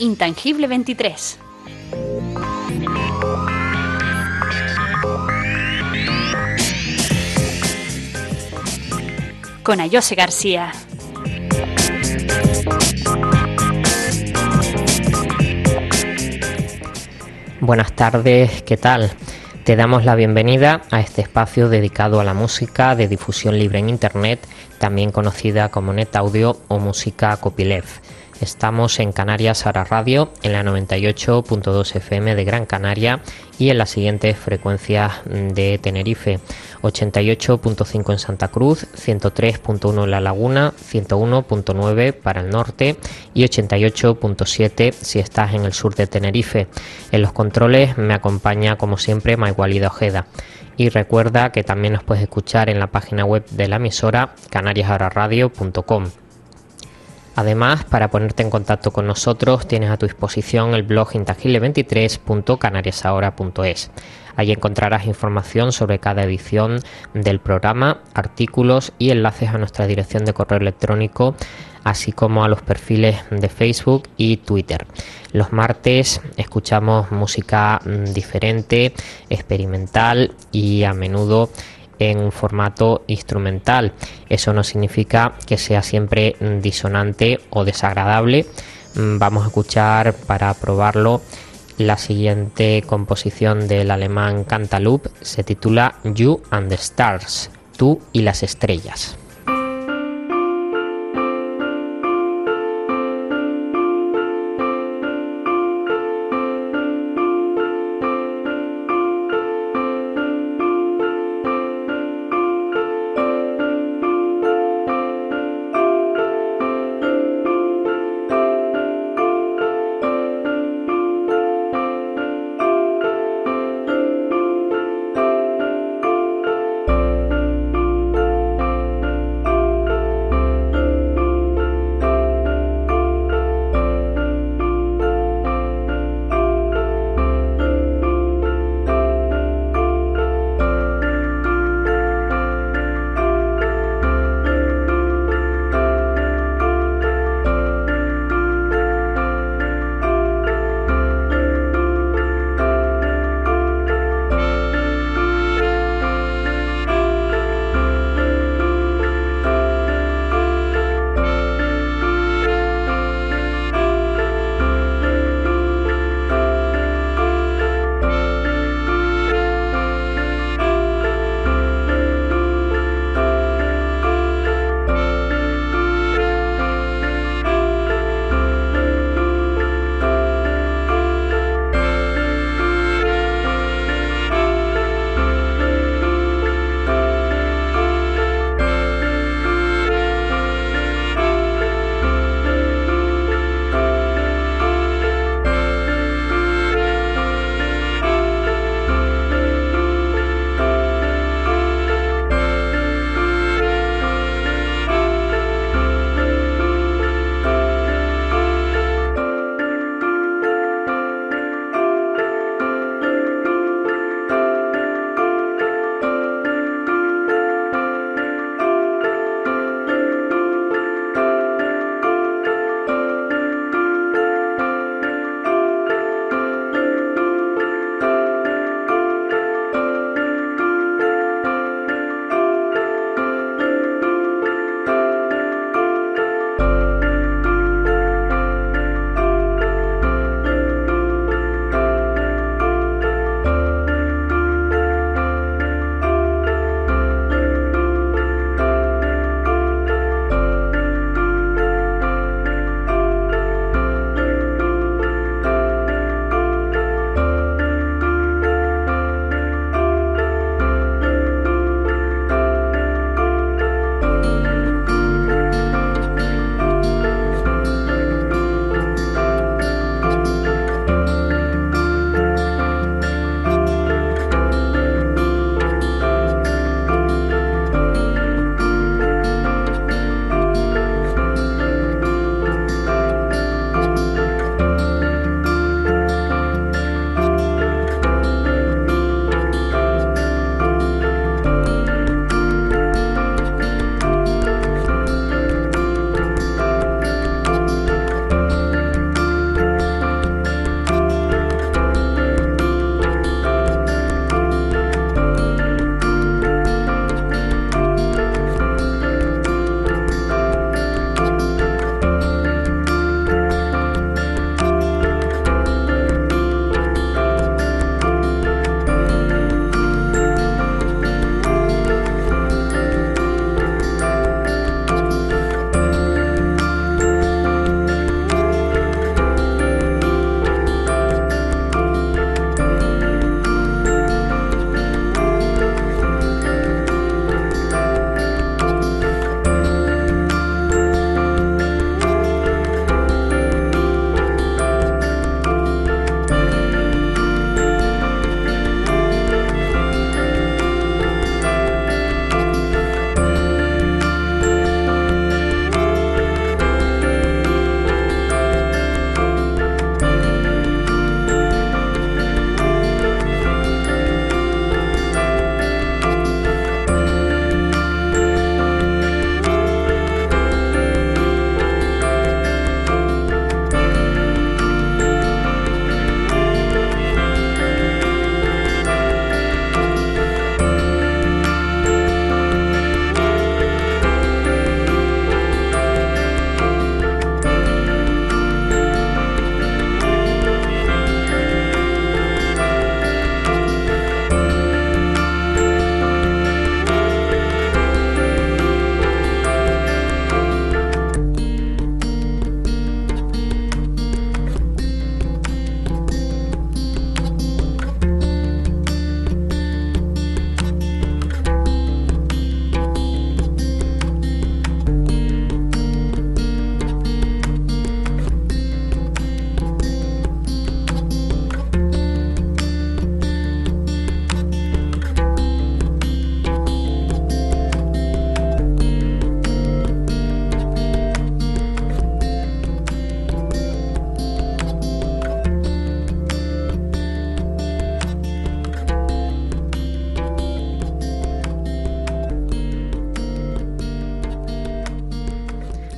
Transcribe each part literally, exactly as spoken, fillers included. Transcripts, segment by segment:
Intangible veintitrés. Con Ayose García. Buenas tardes, ¿qué tal? Te damos la bienvenida a este espacio dedicado a la música de difusión libre en Internet, también conocida como NetAudio o música copyleft. Estamos en Canarias Ahora Radio, en la noventa y ocho punto dos F M de Gran Canaria y en las siguientes frecuencias de Tenerife: ochenta y ocho punto cinco en Santa Cruz, ciento tres punto uno en La Laguna, ciento uno punto nueve para el norte y ochenta y ocho punto siete si estás en el sur de Tenerife. En los controles me acompaña, como siempre, Maigualida Ojeda. Y recuerda que también nos puedes escuchar en la página web de la emisora, canarias ahora radio punto com. Además, para ponerte en contacto con nosotros, tienes a tu disposición el blog intangible veintitrés punto canarias ahora punto es. Allí encontrarás información sobre cada edición del programa, artículos y enlaces a nuestra dirección de correo electrónico, así como a los perfiles de Facebook y Twitter. Los martes escuchamos música diferente, experimental y a menudo en un formato instrumental. Eso no significa que sea siempre disonante o desagradable. Vamos a escuchar, para probarlo, la siguiente composición del alemán Cantaloupe. Se titula You and the Stars, tú y las estrellas.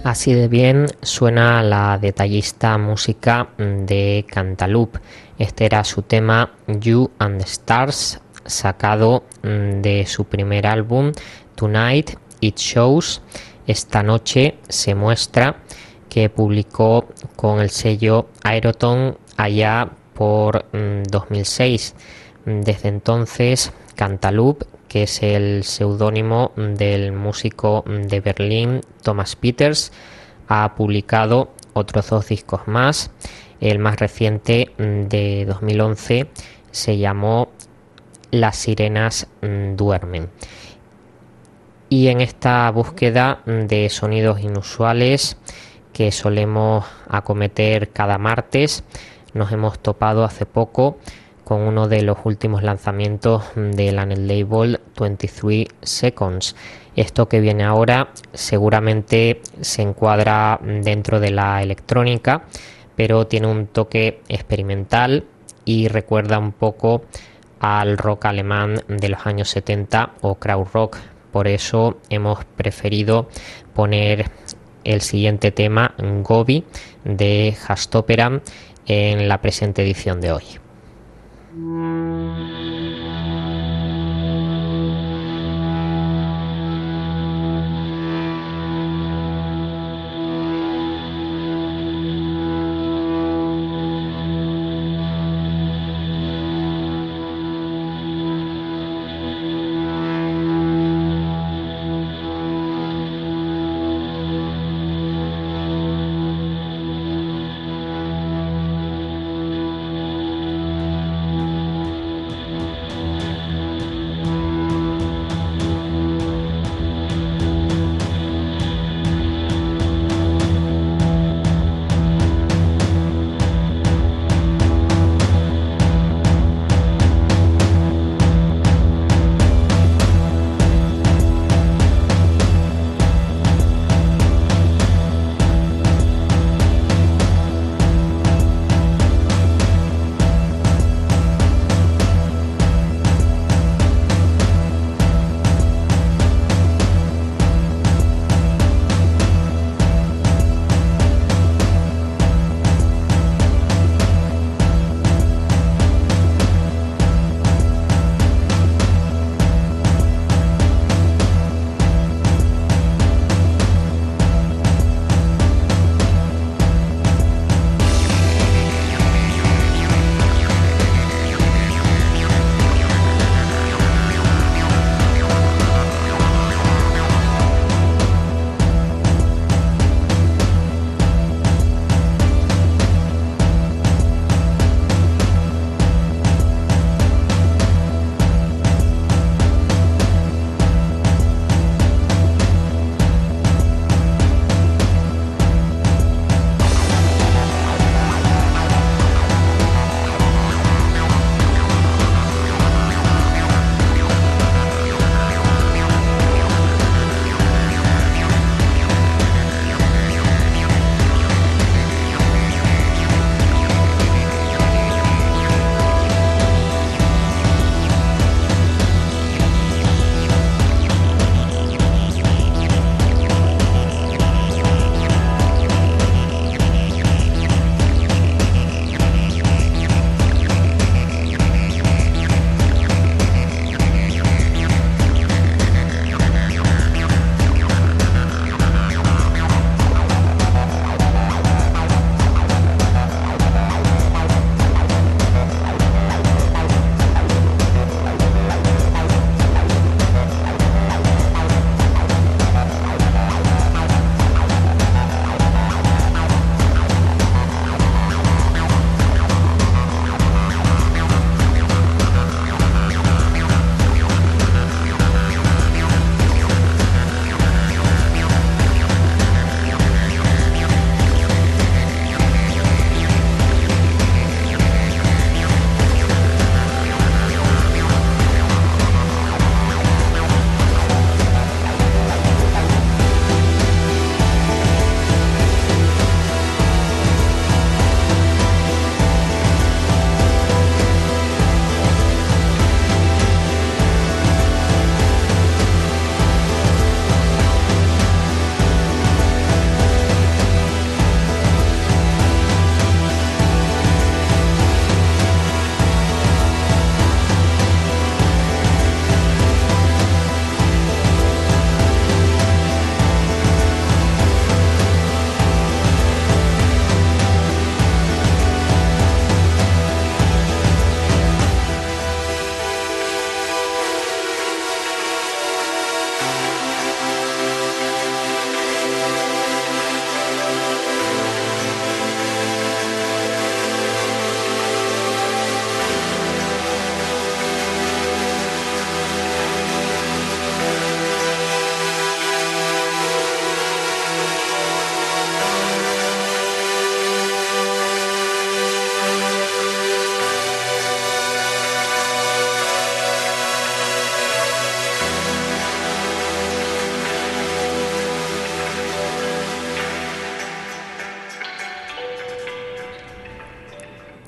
Así de bien suena la detallista música de Cantaloupe. Este era su tema You and the Stars, sacado de su primer álbum Tonight It Shows. Esta noche se muestra, que publicó con el sello Aeroton allá por dos mil seis. Desde entonces, Cantaloupe, que es el seudónimo del músico de Berlín Thomas Peters, ha publicado otros dos discos más. El más reciente, de dos mil once, se llamó Las sirenas duermen. Y en esta búsqueda de sonidos inusuales que solemos acometer cada martes, nos hemos topado hace poco con uno de los últimos lanzamientos de la net label veintitrés Seconds. Esto que viene ahora seguramente se encuadra dentro de la electrónica, pero tiene un toque experimental y recuerda un poco al rock alemán de los años setenta o krautrock. Por eso hemos preferido poner el siguiente tema, Gobi, de Hastoperan, en la presente edición de hoy.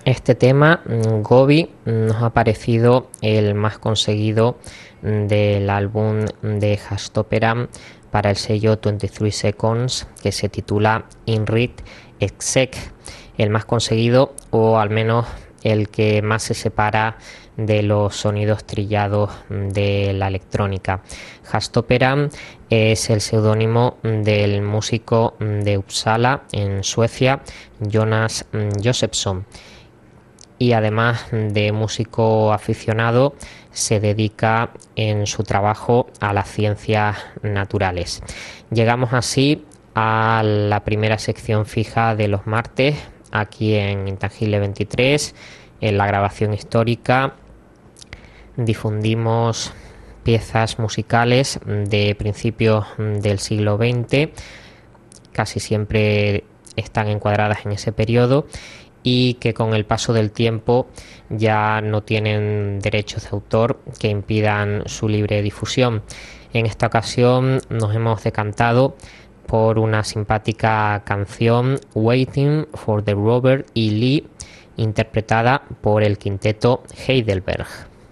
Este tema, Gobi, nos ha parecido el más conseguido del álbum de Hastoperan para el sello veintitrés Seconds, que se titula Inrit Exec, el más conseguido, o al menos el que más se separa de los sonidos trillados de la electrónica. Hastoperan es el seudónimo del músico de Uppsala, en Suecia, Jonas Josefsson, y además de músico aficionado, se dedica en su trabajo a las ciencias naturales. Llegamos así a la primera sección fija de los martes, aquí en Intangible veintitrés, en la grabación histórica. Difundimos piezas musicales de principios del siglo veinte, casi siempre están encuadradas en ese periodo, y que con el paso del tiempo ya no tienen derechos de autor que impidan su libre difusión. En esta ocasión nos hemos decantado por una simpática canción, Waiting for the Robert E. Lee, interpretada por el quinteto Heidelberg.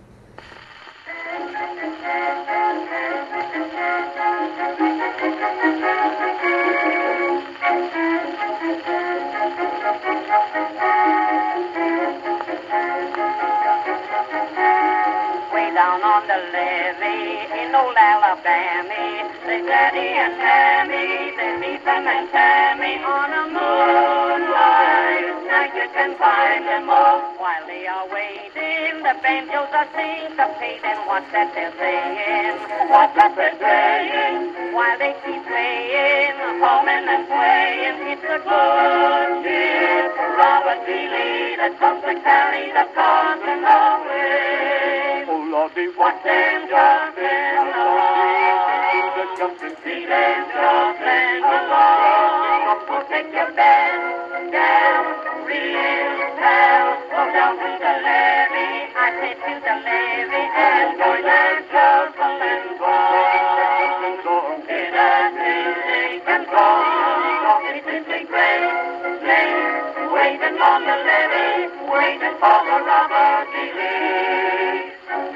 Old Alabama, they daddy and mammy, they meet them and Tammy on a moonlight night. You can find them all while they are waiting. The banjos are syncopating. What's that they're saying? What's that they're saying? While they keep playing, humming and swaying, it's a good ship, Robert E. Lee, that comes to carry the cousin away. Oh Lordy, watch them jumping along, the jumping see them jumping along. So take your bed down, real down, go down to the levee. I say to the levee and join that shuffling song. Hear that music and song, it's simply great, great, waiting on the levee, waiting for the Robert E. Lee.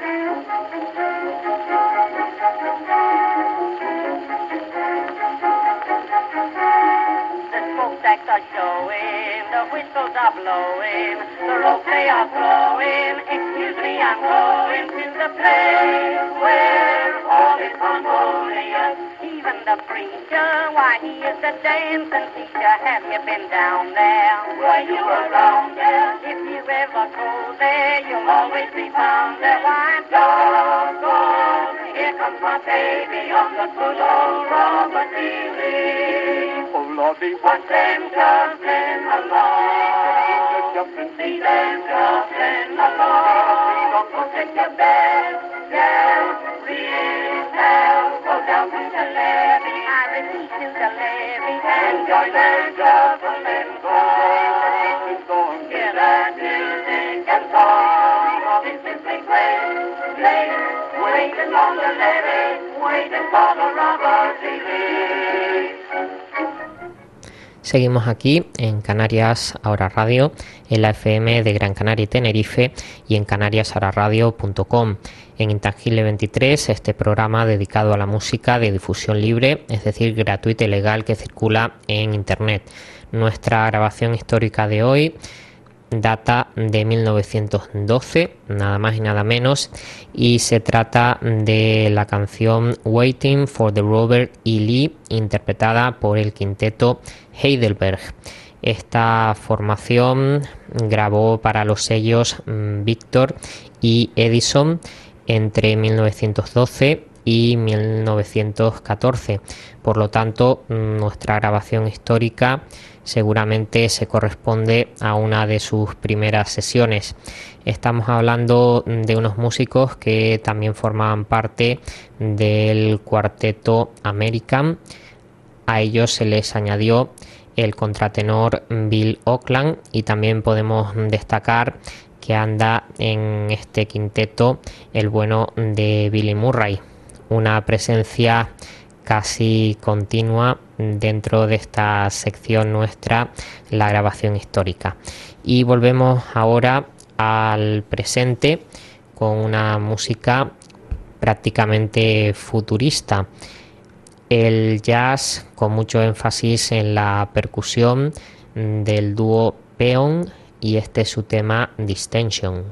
The smokestacks are showing, the whistles are blowing, the ropes they are flowing. Excuse me, I'm going to the place where all is harmonious. Even the preacher, why he is the dancing teacher. Have you been down there? Were you around there? If you ever go there, you'll always be found there. Why, doggone, here comes my baby on the good old Robert E. Lee. Oh Lordy, watch them jumping along, jumping, see them jumping along. Go take your bed down, real down, go down to the levee. I repeat, to the levee and join them jumping song. Hear that music and song, it's simply great, great, waiting on the levee, waiting for the Robert E. Lee. Seguimos aquí en Canarias Ahora Radio, en la F M de Gran Canaria y Tenerife, y en canarias ahora radio punto com. En Intangible veintitrés, este programa dedicado a la música de difusión libre, es decir, gratuita y legal, que circula en Internet. Nuestra grabación histórica de hoy data de mil novecientos doce, nada más y nada menos, y se trata de la canción Waiting for the Robert E. Lee, interpretada por el quinteto Heidelberg. Esta formación grabó para los sellos Victor y Edison entre mil novecientos doce y mil novecientos catorce. Por lo tanto, nuestra grabación histórica seguramente se corresponde a una de sus primeras sesiones. Estamos hablando de unos músicos que también formaban parte del cuarteto American. A ellos se les añadió el contratenor Bill Auckland, y también podemos destacar que anda en este quinteto el bueno de Billy Murray. Una presencia casi continua dentro de esta sección nuestra, la grabación histórica. Y volvemos ahora al presente con una música prácticamente futurista. El jazz con mucho énfasis en la percusión del dúo Peon, y este es su tema Distension.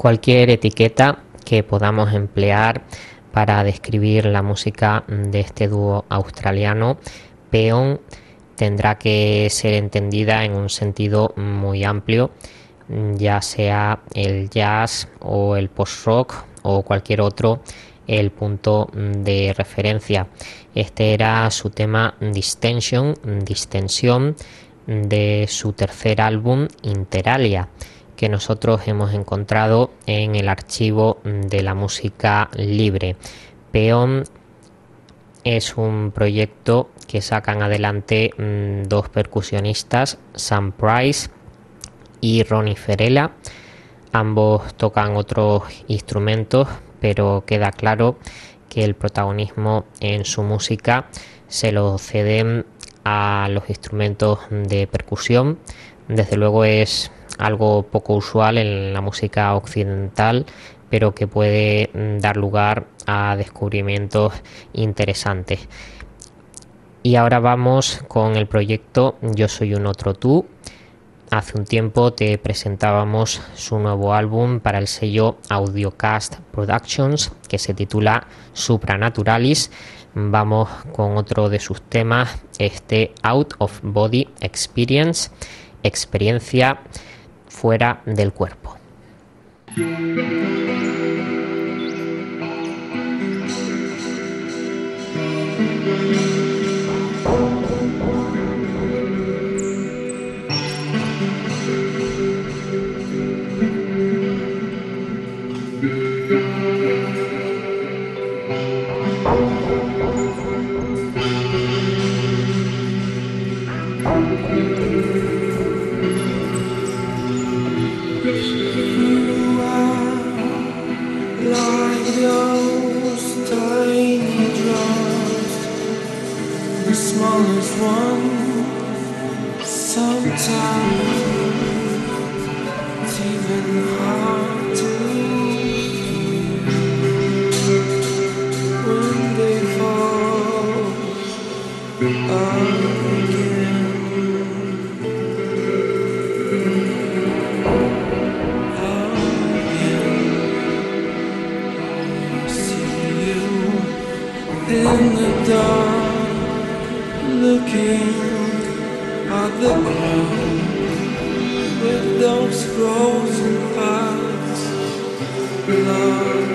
Cualquier etiqueta que podamos emplear para describir la música de este dúo australiano, Peon, tendrá que ser entendida en un sentido muy amplio, ya sea el jazz o el post-rock o cualquier otro el punto de referencia. Este era su tema Distension, Distensión, de su tercer álbum Interalia, que nosotros hemos encontrado en el archivo de la música libre. Peon es un proyecto que sacan adelante mmm, dos percusionistas, Sam Price y Ronnie Ferella. Ambos tocan otros instrumentos, pero queda claro que el protagonismo en su música se lo ceden a los instrumentos de percusión. Desde luego es algo poco usual en la música occidental, pero que puede dar lugar a descubrimientos interesantes. Y ahora vamos con el proyecto Yo Soy un Otro Tú. Hace un tiempo te presentábamos su nuevo álbum para el sello Audiocast Productions, que se titula Supranaturalis. Vamos con otro de sus temas, este Out of Body Experience, experiencia fuera del cuerpo. Smallest one, sometimes it's even hard to hear when they fall again. I see you in the dark, looking at the ground with those frozen eyes, blood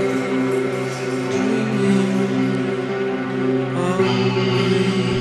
dreaming of me.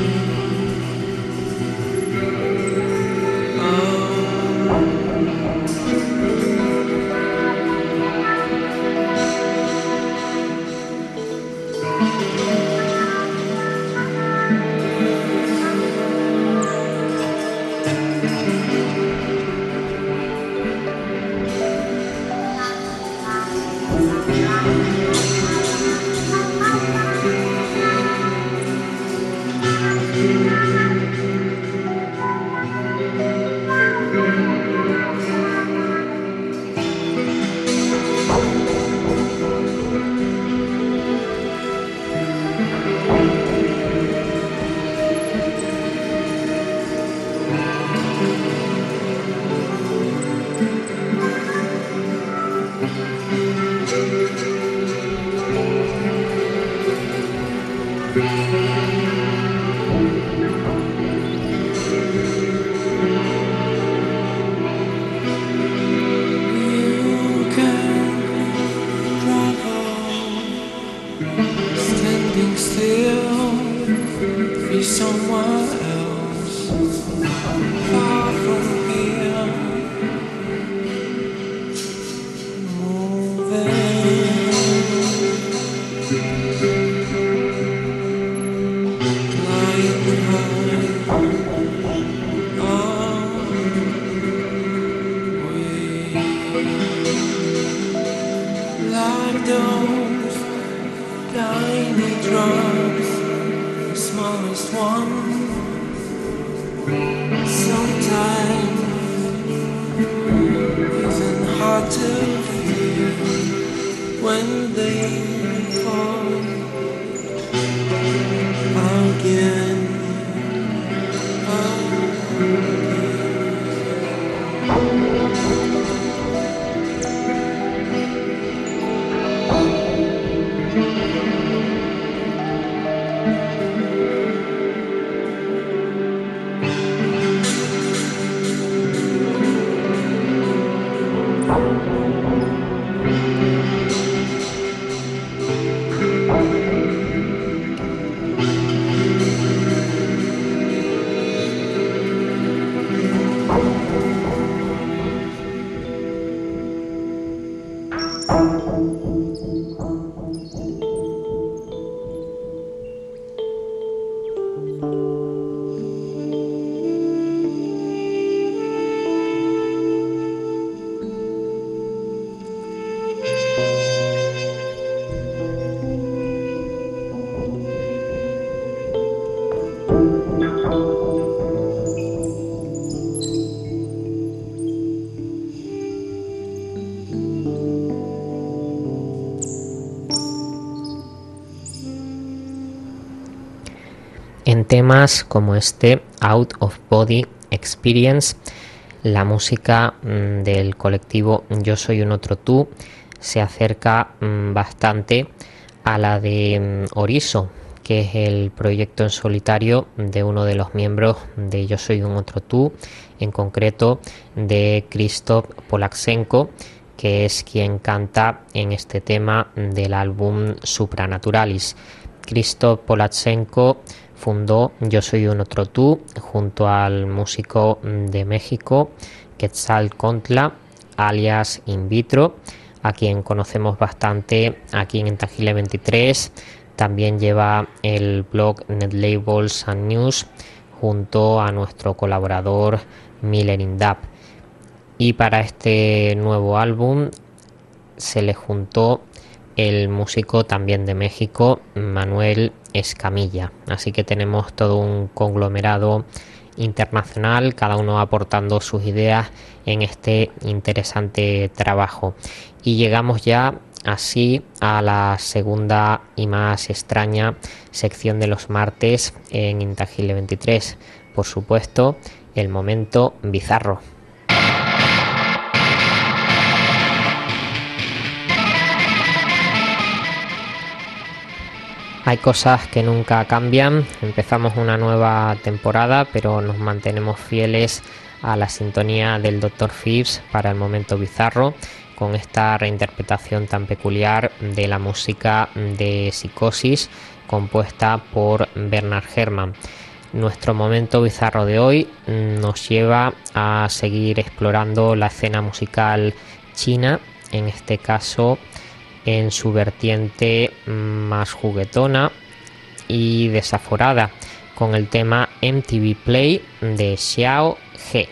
en temas como este Out of Body Experience. La música mmm, del colectivo Yo Soy un Otro Tú se acerca mmm, bastante a la de mmm, Orizo, que es el proyecto en solitario de uno de los miembros de Yo Soy un Otro Tú, en concreto de Krzysztof Polaczenko, que es quien canta en este tema del álbum Supranaturalis. Krzysztof Polaczenko fundó Yo Soy un Otro Tú junto al músico de México Quetzalcoatl, alias In Vitro, a quien conocemos bastante aquí en Intangible veintitrés. También lleva el blog Netlabels and News junto a nuestro colaborador Miller Indap. Y para este nuevo álbum se le juntó el músico también de México, Manuel Escamilla. Así que tenemos todo un conglomerado internacional, cada uno aportando sus ideas en este interesante trabajo. Y llegamos ya así a la segunda y más extraña sección de los martes en Intangible veintitrés. Por supuesto, el momento bizarro. Hay cosas que nunca cambian. Empezamos una nueva temporada, pero nos mantenemos fieles a la sintonía del doctor Phipps para el momento bizarro, con esta reinterpretación tan peculiar de la música de Psicosis compuesta por Bernard Herrmann. Nuestro momento bizarro de hoy nos lleva a seguir explorando la escena musical china, en este caso en su vertiente más juguetona y desaforada, con el tema M T V Play de Xiao He.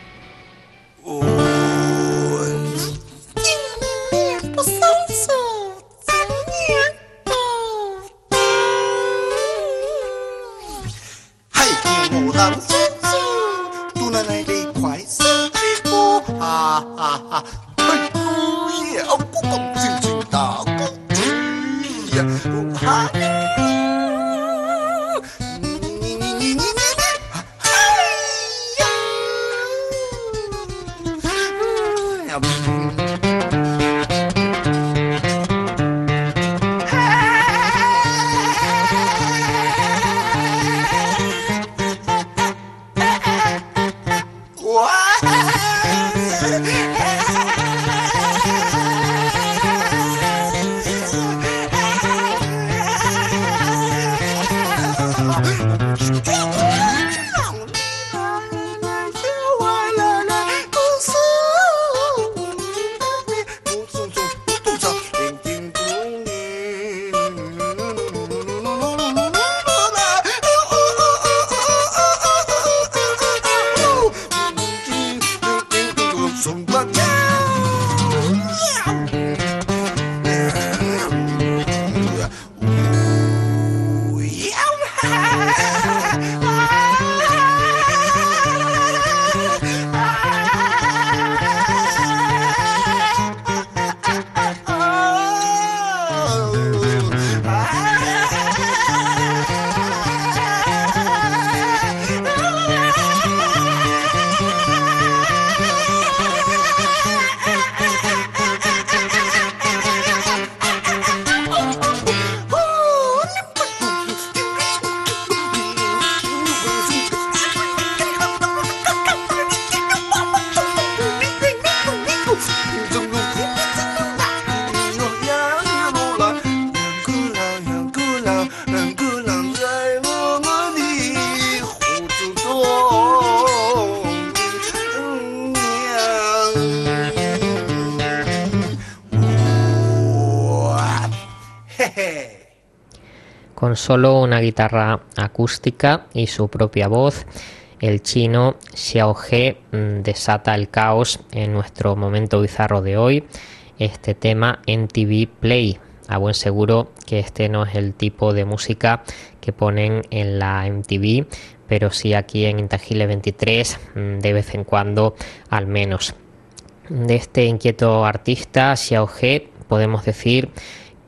Con solo una guitarra acústica y su propia voz, el chino Xiao He desata el caos en nuestro momento bizarro de hoy, este tema M T V Play. A buen seguro que este no es el tipo de música que ponen en la M T V, pero sí aquí en Intangible veintitrés de vez en cuando al menos. De este inquieto artista Xiao He podemos decir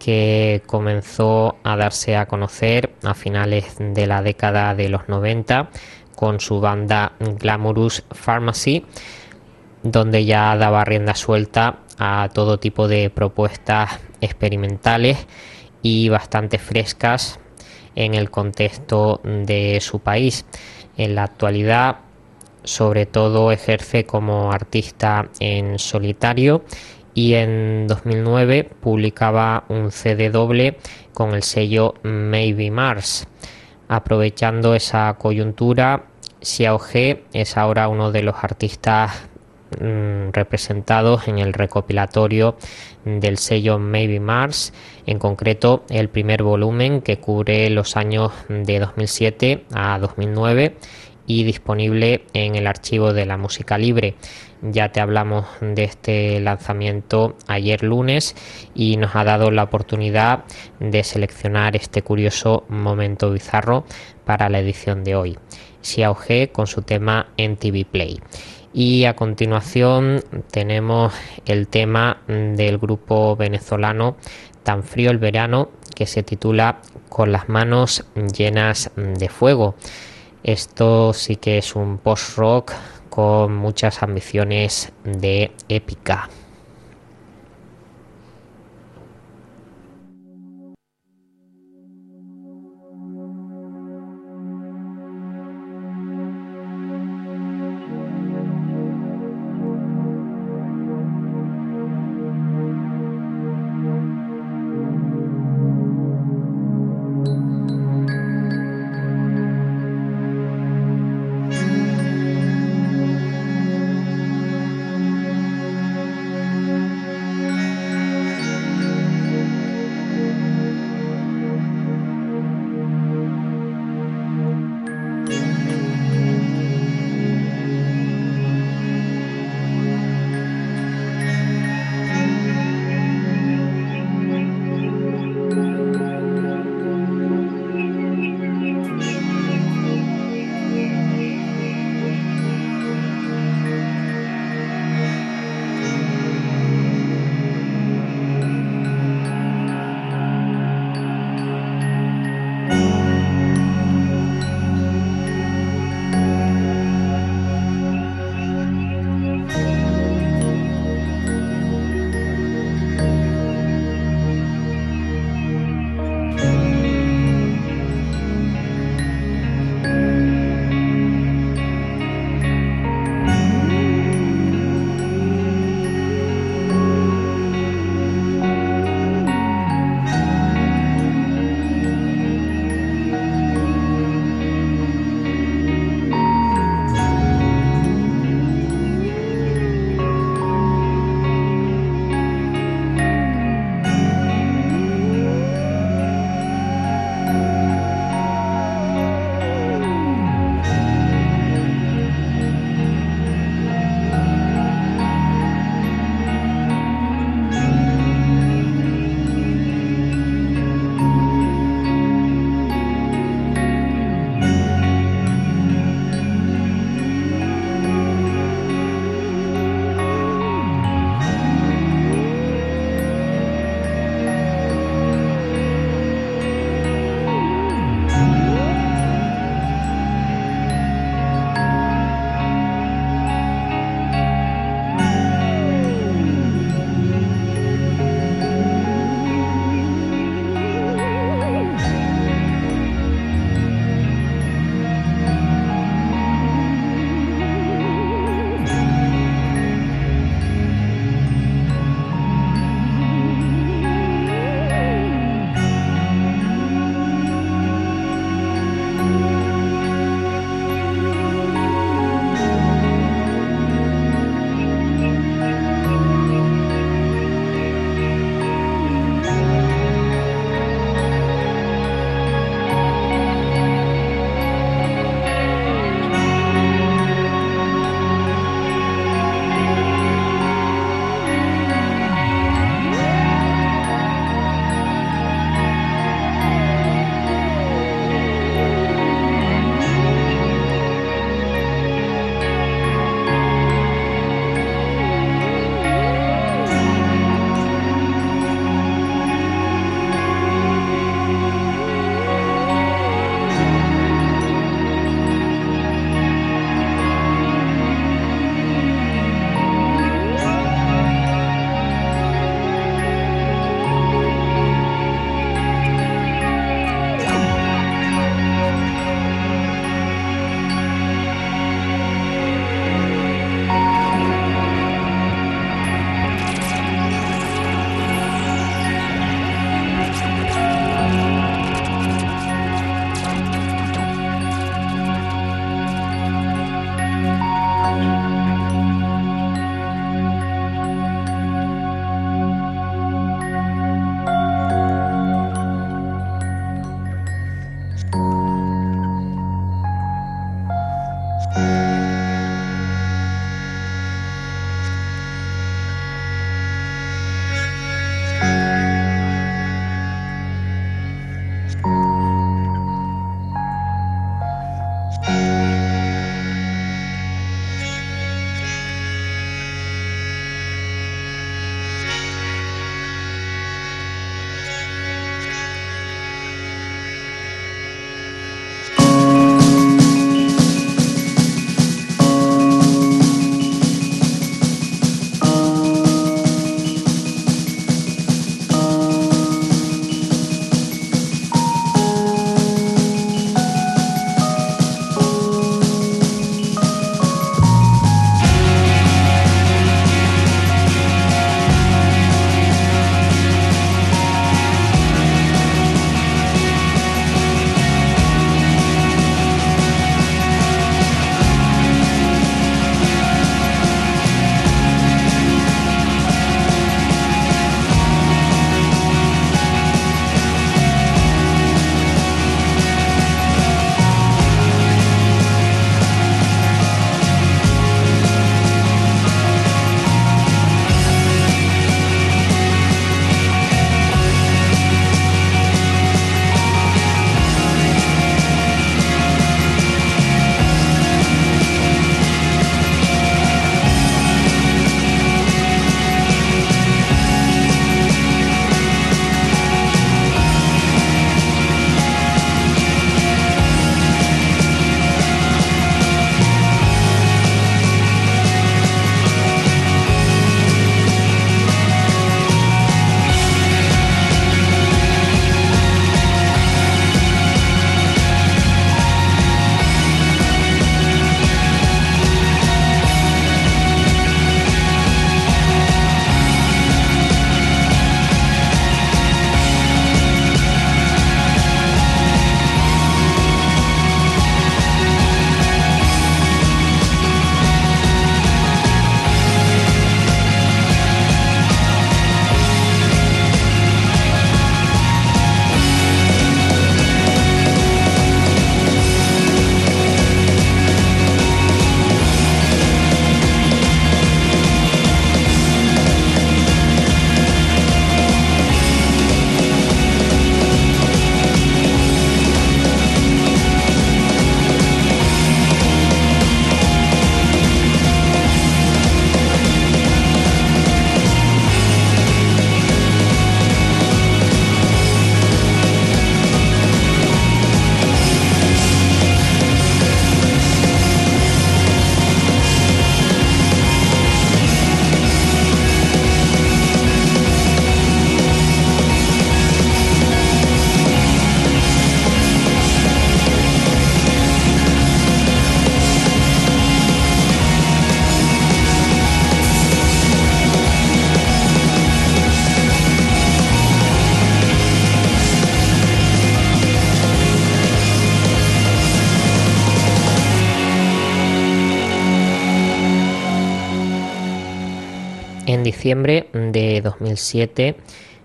que comenzó a darse a conocer a finales de la década de los noventa con su banda Glamorous Pharmacy, donde ya daba rienda suelta a todo tipo de propuestas experimentales y bastante frescas en el contexto de su país. En la actualidad, sobre todo, ejerce como artista en solitario y en dos mil nueve publicaba un C D doble con el sello Maybe Mars. Aprovechando esa coyuntura, Xiao He es ahora uno de los artistas mmm, representados en el recopilatorio del sello Maybe Mars, en concreto el primer volumen, que cubre los años de dos mil siete a dos mil nueve y disponible en el archivo de la música libre. Ya te hablamos de este lanzamiento ayer lunes y nos ha dado la oportunidad de seleccionar este curioso momento bizarro para la edición de hoy. Xiao He con su tema M T V Play. Y a continuación tenemos el tema del grupo venezolano Tan Frío el Verano, que se titula Con las manos llenas de fuego. Esto sí que es un post-rock con muchas ambiciones de épica. Thank En diciembre de dos mil siete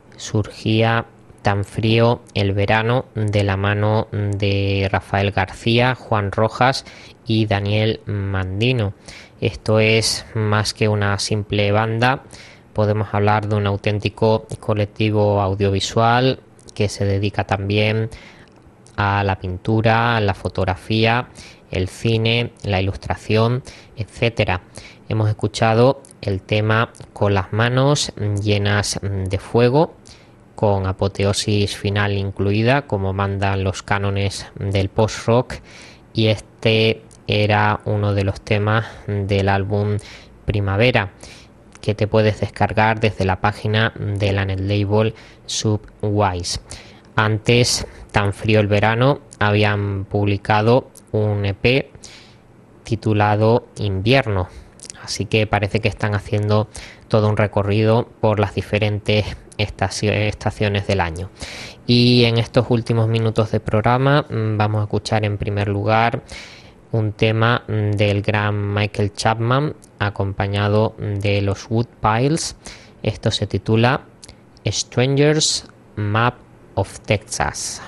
surgía Tan frío el verano de la mano de Rafael García, Juan Rojas y Daniel Mandino. Esto es más que una simple banda, podemos hablar de un auténtico colectivo audiovisual que se dedica también a la pintura, a la fotografía, el cine, la ilustración, etcétera. Hemos escuchado el tema Con las manos llenas de fuego, con apoteosis final incluida, como mandan los cánones del post-rock, y este era uno de los temas del álbum Primavera, que te puedes descargar desde la página de la netlabel Subwise. Antes, Tan frío el verano habían publicado un E P titulado Invierno, así que parece que están haciendo todo un recorrido por las diferentes estaciones del año. Y en estos últimos minutos de programa vamos a escuchar en primer lugar un tema del gran Michael Chapman acompañado de los Woodpiles. Esto se titula Strangers Map of Texas.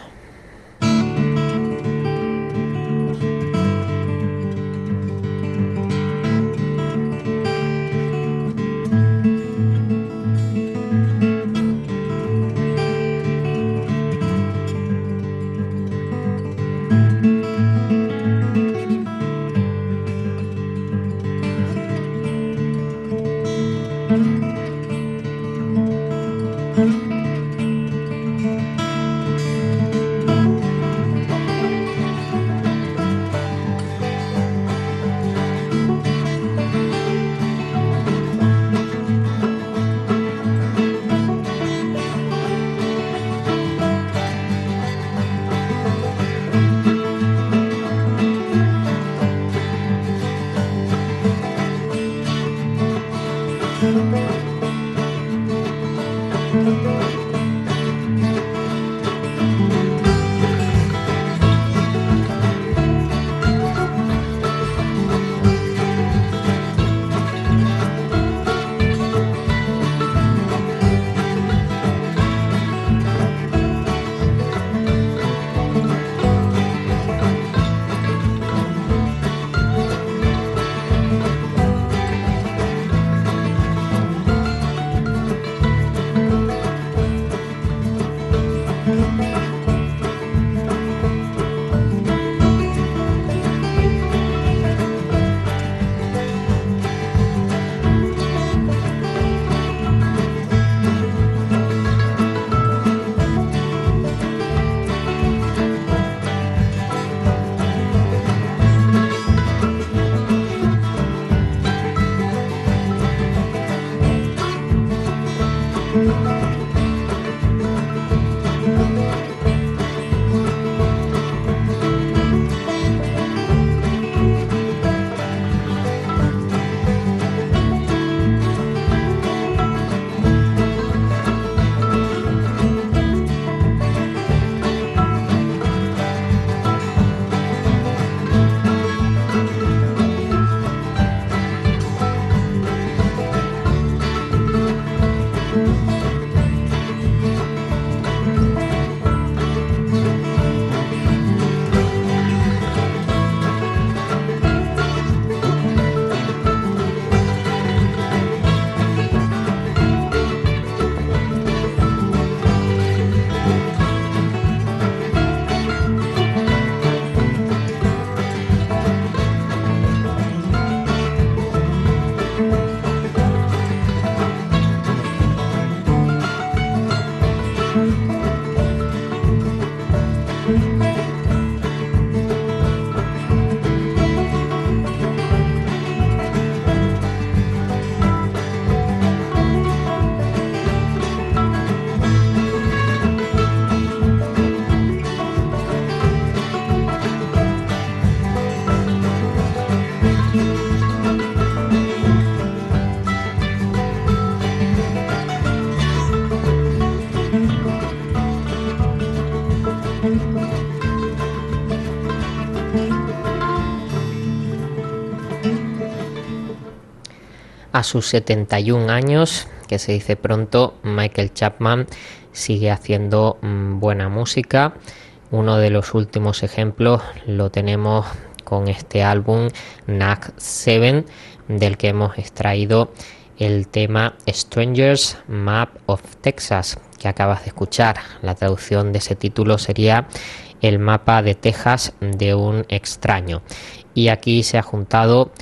A sus setenta y un años, que se dice pronto, Michael Chapman sigue haciendo mmm, buena música. Uno de los últimos ejemplos lo tenemos con este álbum Nag siete, del que hemos extraído el tema Strangers Map of Texas, que acabas de escuchar. La traducción de ese título sería El mapa de Texas de un extraño. Y aquí se ha juntado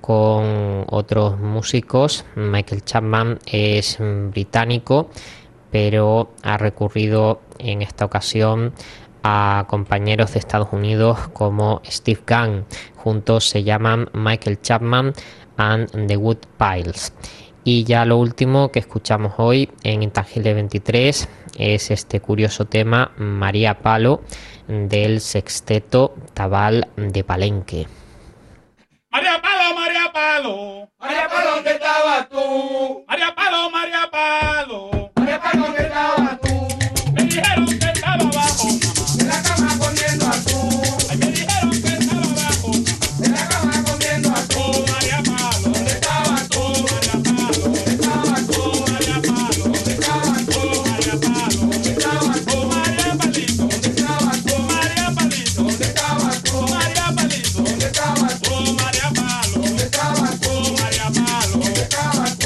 con otros músicos. Michael Chapman es británico, pero ha recurrido en esta ocasión a compañeros de Estados Unidos como Steve Gunn. Juntos se llaman Michael Chapman and the Woodpiles. Y ya lo último que escuchamos hoy en Intangible veintitrés es este curioso tema María Palo del sexteto Tabal de Palenque. María Palo, María Palo, María Palo, ¿dónde estabas tú? María Palo, María Palo, María Palo, ¿dónde estabas tú? me dijeron que estaba abajo, mamá, En la cama comiendo atún. ay, me dijeron que estaba abajo, mamá, En la cama comiendo oh, atún. María Palo, ¿Dónde estabas tú? oh, María Palo, ¿Dónde estabas tú? oh, María Palo, ¿Dónde estabas tú? oh, María Palo, ¿Dónde estabas tú? oh, María Palito, ¿Dónde estabas tú? oh, María Palito, ¿Dónde estabas tú? oh, María Palito, ¿Dónde estabas tú? oh, María Palo, ¿Dónde estabas tú? oh, María Palo, ¿Dónde estabas tú?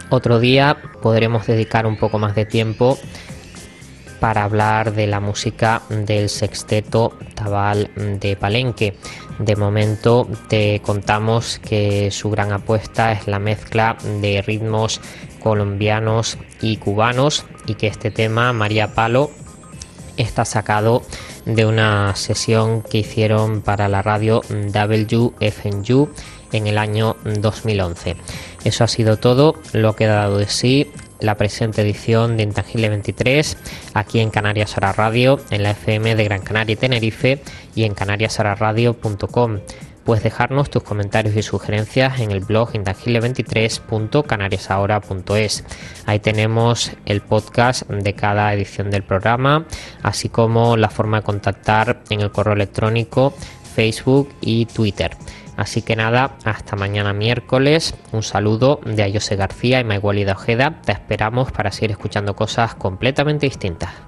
Otro día podremos dedicar un poco más de tiempo para hablar de la música del Sexteto Tabal de Palenque. De momento te contamos que su gran apuesta es la mezcla de ritmos colombianos y cubanos, y que este tema, María Palo, está sacado de una sesión que hicieron para la radio W F N U en el año dos mil once. Eso ha sido todo lo que ha dado de sí la presente edición de Intangible veintitrés, aquí en Canarias Ahora Radio, en la F M de Gran Canaria y Tenerife, y en canarias ahora radio punto com. Puedes dejarnos tus comentarios y sugerencias en el blog intangible veintitrés punto canarias ahora punto es. Ahí tenemos el podcast de cada edición del programa, así como la forma de contactar en el correo electrónico, Facebook y Twitter. Así que nada, hasta mañana miércoles. Un saludo de Ayose García y Maigualida Ojeda. Te esperamos para seguir escuchando cosas completamente distintas.